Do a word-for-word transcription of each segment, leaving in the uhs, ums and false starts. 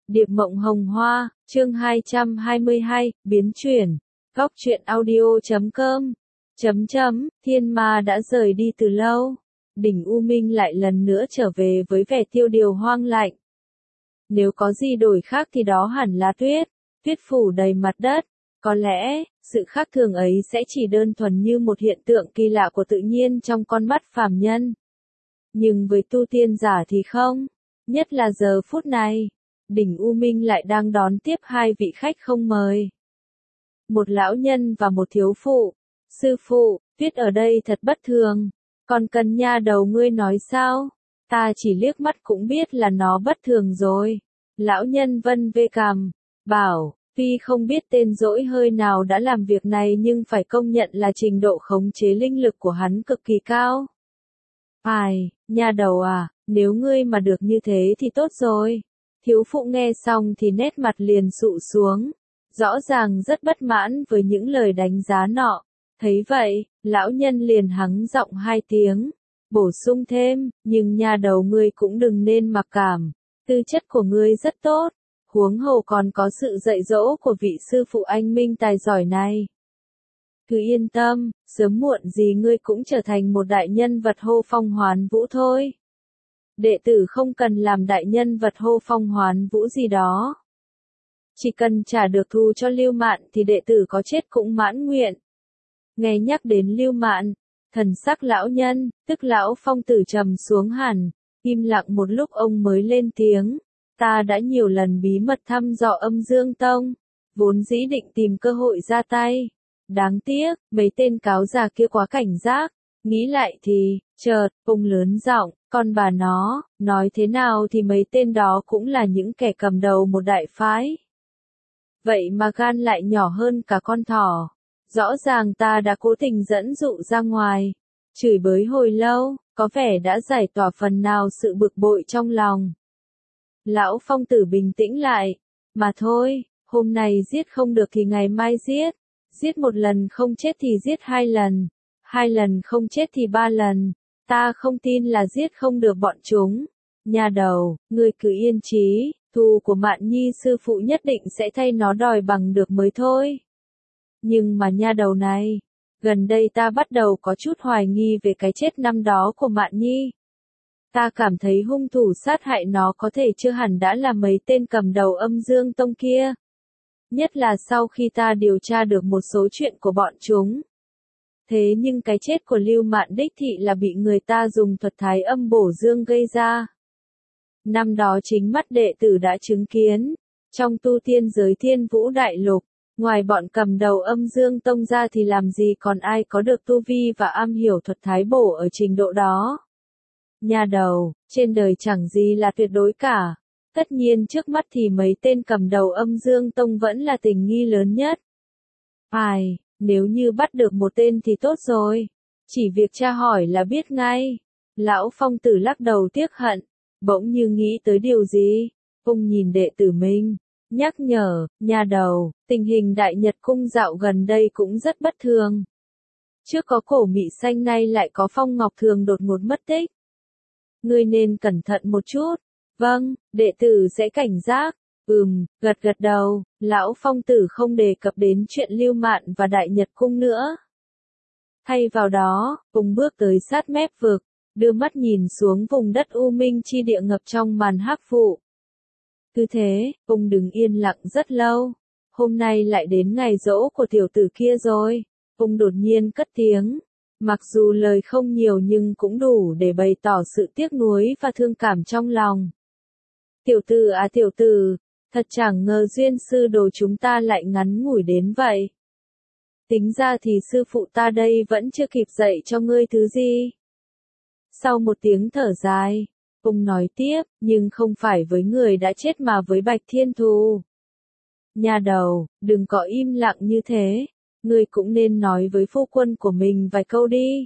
Điệp Mộng Hồng Hoa, chương hai trăm hai mươi hai, biến chuyển. Góc truyện audio chấm com. Chấm chấm, thiên ma đã rời đi từ lâu. Đỉnh U Minh lại lần nữa trở về với vẻ tiêu điều hoang lạnh. Nếu có gì đổi khác thì đó hẳn là tuyết. Tuyết phủ đầy mặt đất. Có lẽ, sự khác thường ấy sẽ chỉ đơn thuần như một hiện tượng kỳ lạ của tự nhiên trong con mắt phàm nhân. Nhưng với tu tiên giả thì không. Nhất là giờ phút này. Đỉnh U Minh lại đang đón tiếp hai vị khách không mời. Một lão nhân và một thiếu phụ. Sư phụ, tuyết ở đây thật bất thường. Còn cần nha đầu ngươi nói sao? Ta chỉ liếc mắt cũng biết là nó bất thường rồi. Lão nhân vân vê cằm, bảo, tuy không biết tên dỗi hơi nào đã làm việc này nhưng phải công nhận là trình độ khống chế linh lực của hắn cực kỳ cao. Ai, nha đầu à, nếu ngươi mà được như thế thì tốt rồi. Thiếu phụ nghe xong thì nét mặt liền sụ xuống, rõ ràng rất bất mãn với những lời đánh giá nọ. Thấy vậy, lão nhân liền hắng giọng hai tiếng, bổ sung thêm, nhưng nha đầu ngươi cũng đừng nên mặc cảm, tư chất của ngươi rất tốt, huống hồ còn có sự dạy dỗ của vị sư phụ anh minh tài giỏi này. Cứ yên tâm, sớm muộn gì ngươi cũng trở thành một đại nhân vật hô phong hoán vũ thôi. Đệ tử không cần làm đại nhân vật hô phong hoán vũ gì đó. Chỉ cần trả được thù cho Lưu Mạn thì đệ tử có chết cũng mãn nguyện. Nghe nhắc đến Lưu Mạn, thần sắc lão nhân, tức lão phong tử trầm xuống hẳn, im lặng một lúc ông mới lên tiếng. Ta đã nhiều lần bí mật thăm dò Âm Dương Tông, vốn dĩ định tìm cơ hội ra tay. Đáng tiếc, mấy tên cáo già kia quá cảnh giác. Nghĩ lại thì, chợt, ông lớn giọng, con bà nó, nói thế nào thì mấy tên đó cũng là những kẻ cầm đầu một đại phái. Vậy mà gan lại nhỏ hơn cả con thỏ. Rõ ràng ta đã cố tình dẫn dụ ra ngoài. Chửi bới hồi lâu, có vẻ đã giải tỏa phần nào sự bực bội trong lòng. Lão phong tử bình tĩnh lại. Mà thôi, hôm nay giết không được thì ngày mai giết. Giết một lần không chết thì giết hai lần. Hai lần không chết thì ba lần. Ta không tin là giết không được bọn chúng. Nhà đầu, ngươi cứ yên trí, thù của Mạn Nhi sư phụ nhất định sẽ thay nó đòi bằng được mới thôi. Nhưng mà nha đầu này, gần đây ta bắt đầu có chút hoài nghi về cái chết năm đó của Mạn Nhi. Ta cảm thấy hung thủ sát hại nó có thể chưa hẳn đã là mấy tên cầm đầu Âm Dương Tông kia. Nhất là sau khi ta điều tra được một số chuyện của bọn chúng. Thế nhưng cái chết của Lưu Mạn đích thị là bị người ta dùng thuật thái âm bổ dương gây ra. Năm đó chính mắt đệ tử đã chứng kiến, trong tu tiên giới Thiên Vũ Đại Lục, ngoài bọn cầm đầu Âm Dương Tông ra thì làm gì còn ai có được tu vi và am hiểu thuật thái bổ ở trình độ đó. Nhà đầu, trên đời chẳng gì là tuyệt đối cả. Tất nhiên trước mắt thì mấy tên cầm đầu Âm Dương Tông vẫn là tình nghi lớn nhất. Ai, nếu như bắt được một tên thì tốt rồi. Chỉ việc tra hỏi là biết ngay. Lão phong tử lắc đầu tiếc hận, bỗng như nghĩ tới điều gì. Ông nhìn đệ tử mình, nhắc nhở, nhà đầu, tình hình Đại Nhật Cung dạo gần đây cũng rất bất thường. Trước có Cổ Mị Xanh nay lại có Phong Ngọc Thường đột ngột mất tích. Ngươi nên cẩn thận một chút. Vâng, đệ tử sẽ cảnh giác. Ừm, gật gật đầu, lão phong tử không đề cập đến chuyện Lưu Mạn và Đại Nhật Cung nữa. Thay vào đó, ông bước tới sát mép vực, đưa mắt nhìn xuống vùng đất U Minh chi địa ngập trong màn hắc vụ. Cứ thế, ông đứng yên lặng rất lâu. Hôm nay lại đến ngày giỗ của tiểu tử kia rồi. Ông đột nhiên cất tiếng. Mặc dù lời không nhiều nhưng cũng đủ để bày tỏ sự tiếc nuối và thương cảm trong lòng. Tiểu tử à tiểu tử, thật chẳng ngờ duyên sư đồ chúng ta lại ngắn ngủi đến vậy. Tính ra thì sư phụ ta đây vẫn chưa kịp dạy cho ngươi thứ gì. Sau một tiếng thở dài, ông nói tiếp, nhưng không phải với người đã chết mà với Bạch Thiên Thù. Nhà đầu, đừng có im lặng như thế, ngươi cũng nên nói với phu quân của mình vài câu đi.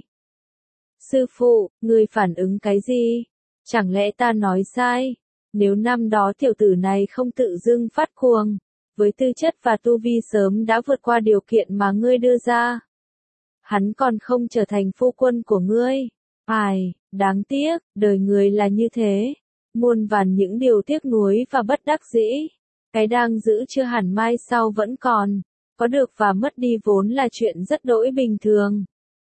Sư phụ, ngươi phản ứng cái gì? Chẳng lẽ ta nói sai? Nếu năm đó tiểu tử này không tự dưng phát cuồng, với tư chất và tu vi sớm đã vượt qua điều kiện mà ngươi đưa ra, hắn còn không trở thành phu quân của ngươi. Ai, đáng tiếc, đời người là như thế. muôn vàn những điều tiếc nuối và bất đắc dĩ. Cái đang giữ chưa hẳn mai sau vẫn còn, có được và mất đi vốn là chuyện rất đỗi bình thường.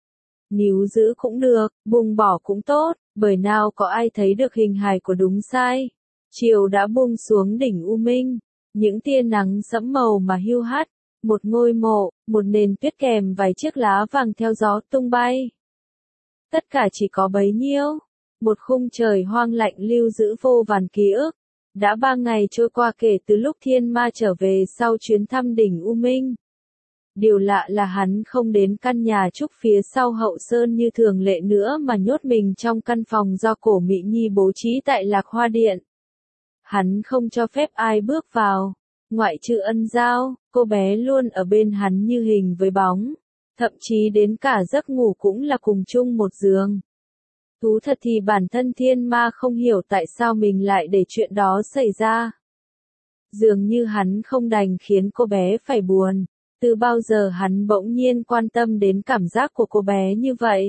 Níu giữ cũng được, buông bỏ cũng tốt, bởi nào có ai thấy được hình hài của đúng sai. Chiều đã buông xuống đỉnh U Minh, những tia nắng sẫm màu mà hiu hắt, một ngôi mộ, một nền tuyết kèm vài chiếc lá vàng theo gió tung bay. Tất cả chỉ có bấy nhiêu, một khung trời hoang lạnh lưu giữ vô vàn ký ức. Đã ba ngày trôi qua kể từ lúc Thiên Ma trở về sau chuyến thăm đỉnh U Minh. Điều lạ là hắn không đến căn nhà trúc phía sau hậu sơn như thường lệ nữa mà nhốt mình trong căn phòng do Cổ Mị Nhi bố trí tại Lạc Hoa Điện. Hắn không cho phép ai bước vào, ngoại trừ Ân Giao, cô bé luôn ở bên hắn như hình với bóng, thậm chí đến cả giấc ngủ cũng là cùng chung một giường. Thú thật thì bản thân Thiên Ma không hiểu tại sao mình lại để chuyện đó xảy ra. Dường như hắn không đành khiến cô bé phải buồn. Từ bao giờ hắn bỗng nhiên quan tâm đến cảm giác của cô bé như vậy?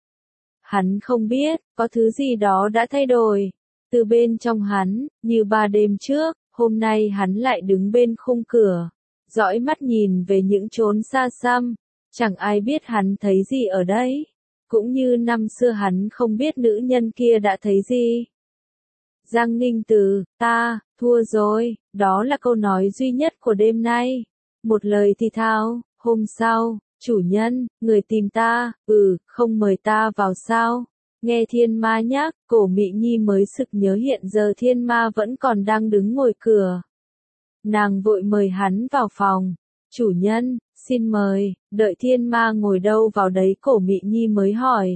Hắn không biết, có thứ gì đó đã thay đổi. Từ bên trong hắn, như ba đêm trước, hôm nay hắn lại đứng bên khung cửa, dõi mắt nhìn về những chốn xa xăm. Chẳng ai biết hắn thấy gì ở đây. Cũng như năm xưa hắn không biết nữ nhân kia đã thấy gì. Giang Ninh Từ, ta, thua rồi, đó là câu nói duy nhất của đêm nay. Một lời thì thào, hôm sau, chủ nhân, người tìm ta, ừ, không mời ta vào sao? Nghe Thiên Ma nhắc, Cổ Mị Nhi mới sực nhớ hiện giờ Thiên Ma vẫn còn đang đứng ngồi cửa. Nàng vội mời hắn vào phòng. Chủ nhân, xin mời, đợi Thiên Ma ngồi đâu vào đấy Cổ Mị Nhi mới hỏi.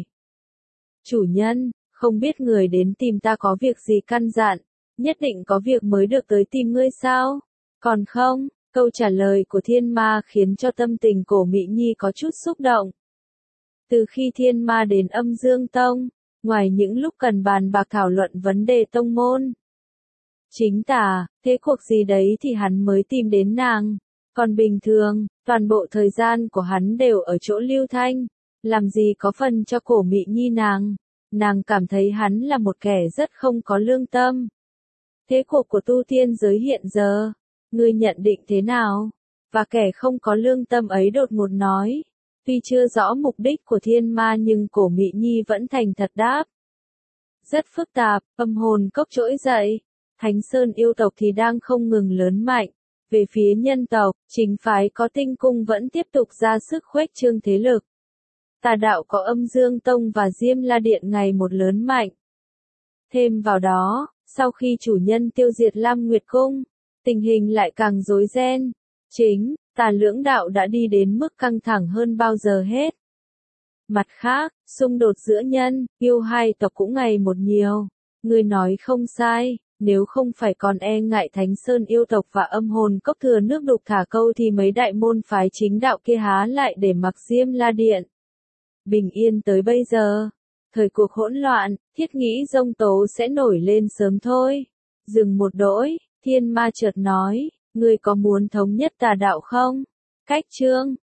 Chủ nhân, không biết người đến tìm ta có việc gì căn dặn, nhất định có việc mới được tới tìm ngươi sao? Còn không? Câu trả lời của Thiên Ma khiến cho tâm tình Cổ Mị Nhi có chút xúc động. Từ khi Thiên Ma đến Âm Dương Tông, ngoài những lúc cần bàn bạc thảo luận vấn đề tông môn, chính tả, thế cuộc gì đấy thì hắn mới tìm đến nàng. Còn bình thường, toàn bộ thời gian của hắn đều ở chỗ Lưu Thanh, làm gì có phần cho Cổ Mị Nhi nàng. Nàng cảm thấy hắn là một kẻ rất không có lương tâm. Thế cuộc của tu tiên giới hiện giờ, ngươi nhận định thế nào? Và kẻ không có lương tâm ấy đột ngột nói. Tuy chưa rõ mục đích của Thiên Ma nhưng Cổ Mị Nhi vẫn thành thật đáp. Rất phức tạp, âm hồn cốc trỗi dậy. Thánh Sơn yêu tộc thì đang không ngừng lớn mạnh. Về phía nhân tộc, chính phái có Tinh Cung vẫn tiếp tục ra sức khuếch trương thế lực. Tà đạo có Âm Dương Tông và Diêm La Điện ngày một lớn mạnh. Thêm vào đó, sau khi chủ nhân tiêu diệt Lam Nguyệt Cung, tình hình lại càng rối ren. Chính, tà lưỡng đạo đã đi đến mức căng thẳng hơn bao giờ hết. Mặt khác, xung đột giữa nhân, yêu hai tộc cũng ngày một nhiều. Người nói không sai, nếu không phải còn e ngại Thánh Sơn yêu tộc và Âm hồn cốc thừa nước đục thả câu thì mấy đại môn phái chính đạo kia há lại để mặc Diêm La Điện bình yên tới bây giờ. Thời cuộc hỗn loạn, thiết nghĩ giông tố sẽ nổi lên sớm thôi. Dừng một đỗi, Thiên Ma chợt nói, ngươi có muốn thống nhất tà đạo không? Cách chương